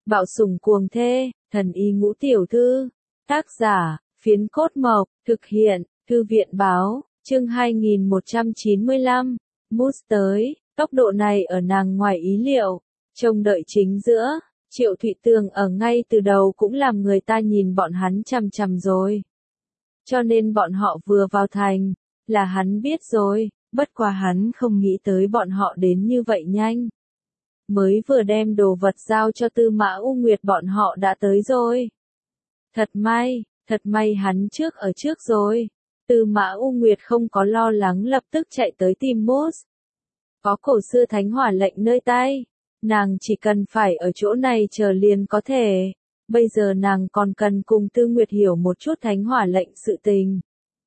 Bạo sủng cuồng thê, thần y ngũ tiểu thư. Tác giả, Phiến Cốt Mộc, thực hiện, Thư viện báo, chương 2195. Moose tới, tốc độ này ở nàng ngoài ý liệu, trông đợi chính giữa, Triệu Thụy Tường ở ngay từ đầu cũng làm người ta nhìn bọn hắn chằm chằm rồi. Cho nên bọn họ vừa vào thành, là hắn biết rồi, bất quá hắn không nghĩ tới bọn họ đến như vậy nhanh. Mới vừa đem đồ vật giao cho Tư Mã U Nguyệt bọn họ đã tới rồi. Thật may hắn ở trước rồi. Tư Mã U Nguyệt không có lo lắng lập tức chạy tới tìm Moose. Có cổ xưa thánh hỏa lệnh nơi tay, nàng chỉ cần phải ở chỗ này chờ liền có thể. Bây giờ nàng còn cần cùng Tư Nguyệt hiểu một chút thánh hỏa lệnh sự tình.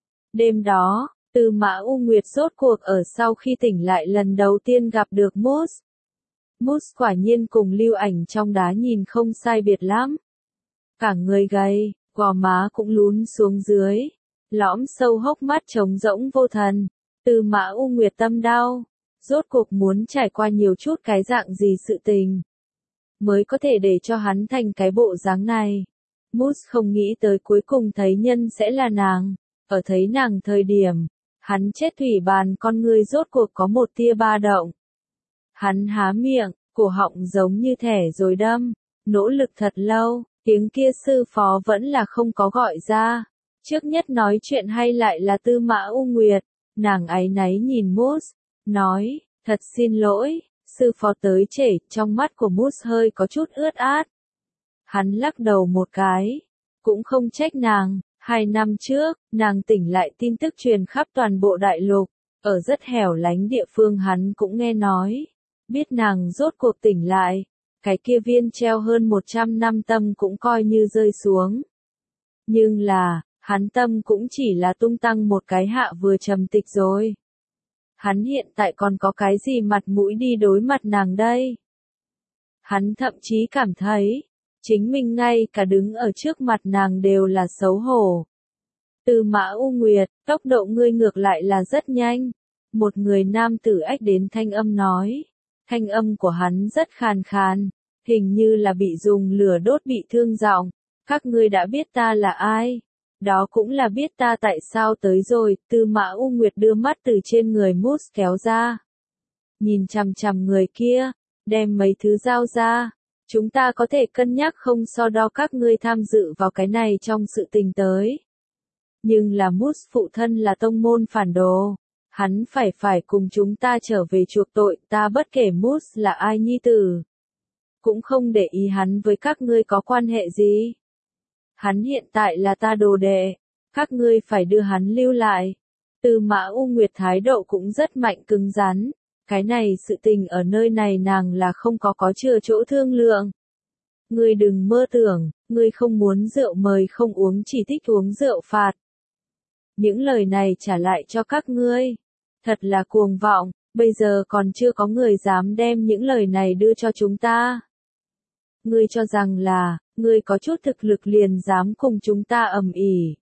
Đêm đó, Tư Mã U Nguyệt rốt cuộc ở sau khi tỉnh lại lần đầu tiên gặp được Moose. Moose quả nhiên cùng Lưu Ảnh trong đá nhìn không sai biệt lắm. Cả người gầy, gò má cũng lún xuống dưới, lõm sâu hốc mắt trống rỗng vô thần. Tư Mã U Nguyệt tâm đau, rốt cuộc muốn trải qua nhiều chút cái dạng gì sự tình, mới có thể để cho hắn thành cái bộ dáng này. Moose không nghĩ tới cuối cùng thấy nhân sẽ là nàng, ở thấy nàng thời điểm, hắn chết thủy bàn con ngươi rốt cuộc có một tia ba động. Hắn há miệng, cổ họng giống như thẻ rồi đâm, nỗ lực thật lâu, tiếng kia sư phó vẫn là không có gọi ra. Trước nhất nói chuyện hay lại là Tư Mã U Nguyệt, nàng áy náy nhìn Moose, nói, thật xin lỗi, sư phó tới trễ, trong mắt của Moose hơi có chút ướt át. Hắn lắc đầu một cái, cũng không trách nàng, 2 năm trước, nàng tỉnh lại tin tức truyền khắp toàn bộ đại lục, ở rất hẻo lánh địa phương hắn cũng nghe nói, biết nàng rốt cuộc tỉnh lại, cái kia viên treo hơn 100 năm tâm cũng coi như rơi xuống. Nhưng là, hắn tâm cũng chỉ là tung tăng một cái hạ vừa trầm tịch rồi. Hắn hiện tại còn có cái gì mặt mũi đi đối mặt nàng đây? Hắn thậm chí cảm thấy, chính mình ngay cả đứng ở trước mặt nàng đều là xấu hổ. Tư Mã U Nguyệt, tốc độ ngươi ngược lại là rất nhanh. Một người nam tử ách đến thanh âm nói. Thanh âm của hắn rất khàn khàn, hình như là bị dùng lửa đốt bị thương giọng. Các ngươi đã biết ta là ai? Đó cũng là biết ta tại sao tới rồi. Tư Mã U Nguyệt đưa mắt từ trên người Moose kéo ra. Nhìn chằm chằm người kia, đem mấy thứ giao ra. Chúng ta có thể cân nhắc không so đo các ngươi tham dự vào cái này trong sự tình tới. Nhưng là Moose phụ thân là tông môn phản đồ. Hắn phải cùng chúng ta trở về chuộc tội, ta bất kể Moose là ai nhi tử. Cũng không để ý hắn với các ngươi có quan hệ gì. Hắn hiện tại là ta đồ đệ, các ngươi phải đưa hắn lưu lại. Tư Mã U Nguyệt thái độ cũng rất mạnh cứng rắn, cái này sự tình ở nơi này nàng là không có chừa chỗ thương lượng. Ngươi đừng mơ tưởng, ngươi không muốn rượu mời không uống chỉ thích uống rượu phạt. Những lời này trả lại cho các ngươi, thật là cuồng vọng, bây giờ còn chưa có người dám đem những lời này đưa cho chúng ta. Ngươi cho rằng là, ngươi có chút thực lực liền dám cùng chúng ta ầm ĩ.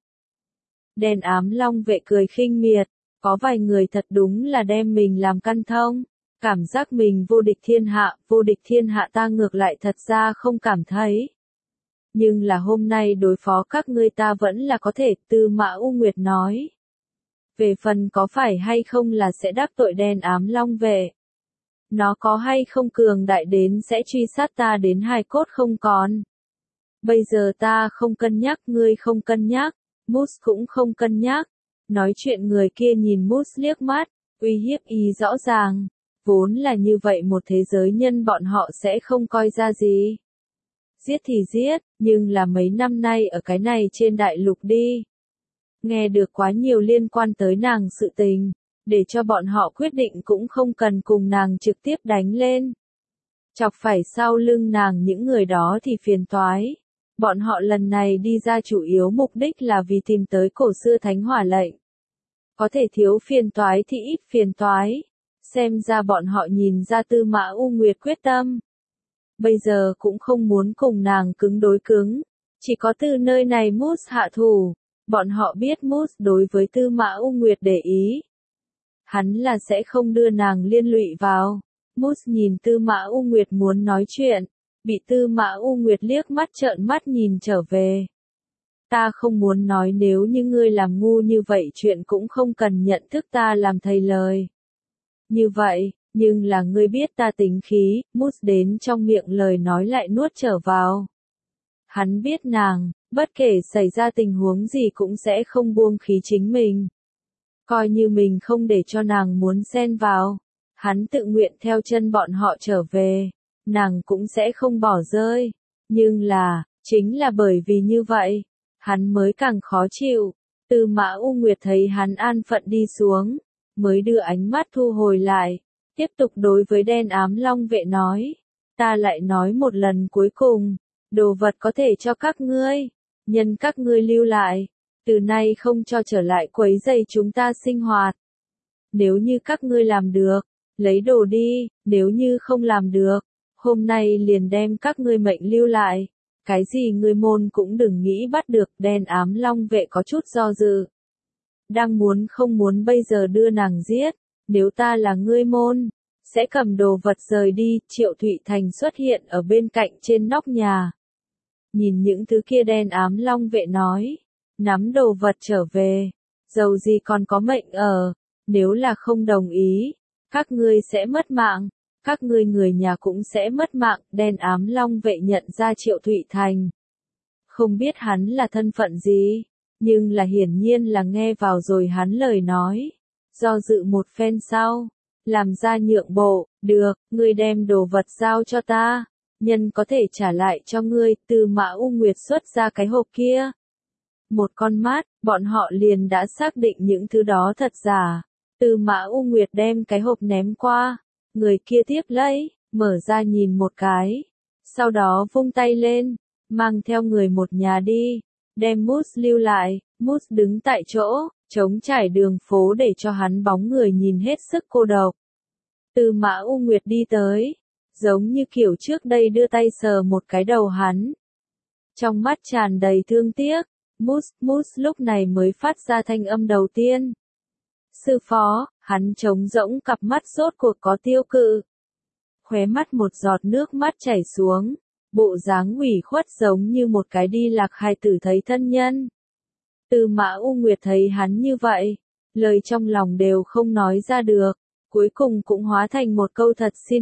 Đen ám long vệ cười khinh miệt, có vài người thật đúng là đem mình làm căn thông, cảm giác mình vô địch thiên hạ ta ngược lại thật ra không cảm thấy. Nhưng là hôm nay đối phó các ngươi ta vẫn là có thể, Tư Mã U Nguyệt nói. Về phần có phải hay không là sẽ đắc tội đen ám long vệ. Nó có hay không cường đại đến sẽ truy sát ta đến hài cốt không còn. Bây giờ ta không cân nhắc, ngươi không cân nhắc, Moose cũng không cân nhắc. Nói chuyện người kia nhìn Moose liếc mắt, uy hiếp ý rõ ràng. Vốn là như vậy một thế giới nhân bọn họ sẽ không coi ra gì. Giết thì giết, nhưng là mấy năm nay ở cái này trên đại lục đi. Nghe được quá nhiều liên quan tới nàng sự tình, để cho bọn họ quyết định cũng không cần cùng nàng trực tiếp đánh lên. Chọc phải sau lưng nàng những người đó thì phiền toái. Bọn họ lần này đi ra chủ yếu mục đích là vì tìm tới cổ xưa thánh hỏa lệnh. Có thể thiếu phiền toái thì ít phiền toái. Xem ra bọn họ nhìn ra Tư Mã U Nguyệt quyết tâm. Bây giờ cũng không muốn cùng nàng cứng đối cứng. Chỉ có từ nơi này Moose hạ thủ. Bọn họ biết Moose đối với Tư Mã U Nguyệt để ý. Hắn là sẽ không đưa nàng liên lụy vào. Moose nhìn Tư Mã U Nguyệt muốn nói chuyện. bị Tư Mã U Nguyệt liếc mắt trợn mắt nhìn trở về. Ta không muốn nói nếu như ngươi làm ngu như vậy chuyện cũng không cần nhận thức ta làm thầy lời. Như vậy, nhưng là ngươi biết ta tính khí, mút đến trong miệng lời nói lại nuốt trở vào. Hắn biết nàng, bất kể xảy ra tình huống gì cũng sẽ không buông khí chính mình. Coi như mình không để cho nàng muốn xen vào, hắn tự nguyện theo chân bọn họ trở về, nàng cũng sẽ không bỏ rơi. Nhưng là, chính là bởi vì như vậy, hắn mới càng khó chịu. Tư Mã U Nguyệt thấy hắn an phận đi xuống, mới đưa ánh mắt thu hồi lại, tiếp tục đối với đen ám long vệ nói, ta lại nói một lần cuối cùng, đồ vật có thể cho các ngươi, nhân các ngươi lưu lại, từ nay không cho trở lại quấy rầy chúng ta sinh hoạt. Nếu như các ngươi làm được, lấy đồ đi, nếu như không làm được, hôm nay liền đem các ngươi mệnh lưu lại. Cái gì ngươi môn cũng đừng nghĩ bắt được, đen ám long vệ có chút do dự. Đang muốn không muốn bây giờ đưa nàng giết, nếu ta là ngươi môn, sẽ cầm đồ vật rời đi. Triệu Thụy Thành xuất hiện ở bên cạnh trên nóc nhà. Nhìn những thứ kia đen ám long vệ nói, nắm đồ vật trở về, dầu gì còn có mệnh ở, nếu là không đồng ý, các ngươi sẽ mất mạng. Các ngươi người nhà cũng sẽ mất mạng. Đen ám long vệ nhận ra Triệu Thụy Thành. Không biết hắn là thân phận gì, nhưng là hiển nhiên là nghe vào rồi hắn lời nói. Do dự một phen sau, làm ra nhượng bộ, được, ngươi đem đồ vật giao cho ta, nhân có thể trả lại cho ngươi. Tư Mã U Nguyệt xuất ra cái hộp kia. Một con mắt, bọn họ liền đã xác định những thứ đó thật giả. Tư Mã U Nguyệt đem cái hộp ném qua. Người kia tiếp lấy, mở ra nhìn một cái, sau đó vung tay lên, mang theo người một nhà đi, đem Moose lưu lại. Moose đứng tại chỗ, trống trải đường phố để cho hắn bóng người nhìn hết sức cô độc. Tư Mã U Nguyệt đi tới, giống như kiểu trước đây đưa tay sờ một cái đầu hắn. Trong mắt tràn đầy thương tiếc, Moose lúc này mới phát ra thanh âm đầu tiên. Sư phó, hắn trống rỗng cặp mắt rốt cuộc có tiêu cự. Khóe mắt một giọt nước mắt chảy xuống, bộ dáng ủy khuất giống như một cái đi lạc hài tử thấy thân nhân. Tư Mã U Nguyệt thấy hắn như vậy, lời trong lòng đều không nói ra được, cuối cùng cũng hóa thành một câu thật xin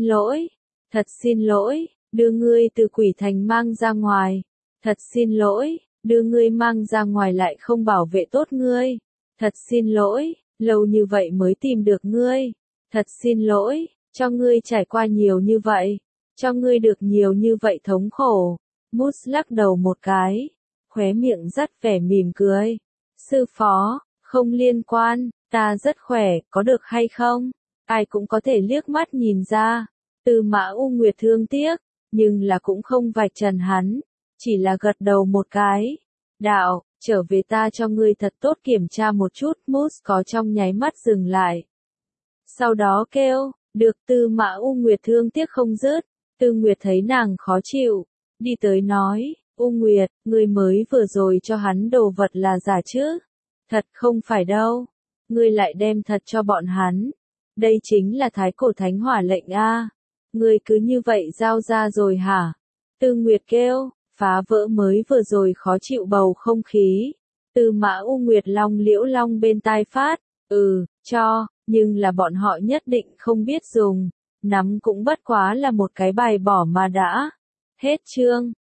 lỗi, đưa ngươi từ quỷ thành mang ra ngoài, thật xin lỗi, đưa ngươi mang ra ngoài lại không bảo vệ tốt ngươi, thật xin lỗi. Lâu như vậy mới tìm được ngươi. Thật xin lỗi, cho ngươi trải qua nhiều như vậy. Cho ngươi được nhiều như vậy thống khổ. Moose lắc đầu một cái. Khóe miệng rất vẻ mỉm cười. Sư phó, không liên quan, ta rất khỏe, có được hay không? Ai cũng có thể liếc mắt nhìn ra. Tư Mã U Nguyệt thương tiếc, nhưng là cũng không vạch trần hắn. Chỉ là gật đầu một cái. Đạo, trở về ta cho ngươi thật tốt kiểm tra một chút. Moose có trong nháy mắt dừng lại. Sau đó kêu, được. Tư Mã U Nguyệt thương tiếc không dứt. Tư Nguyệt thấy nàng khó chịu, đi tới nói, U Nguyệt, ngươi mới vừa rồi cho hắn đồ vật là giả chứ? Thật không phải đâu. Ngươi lại đem thật cho bọn hắn. Đây chính là thái cổ thánh hỏa lệnh a. Ngươi cứ như vậy giao ra rồi hả? Tư Nguyệt kêu, phá vỡ mới vừa rồi khó chịu bầu không khí. Tư Mã U Nguyệt long liễu long bên tai phát, cho, nhưng là bọn họ nhất định không biết dùng, nắm cũng bất quá là một cái bài bỏ mà đã. Hết chương.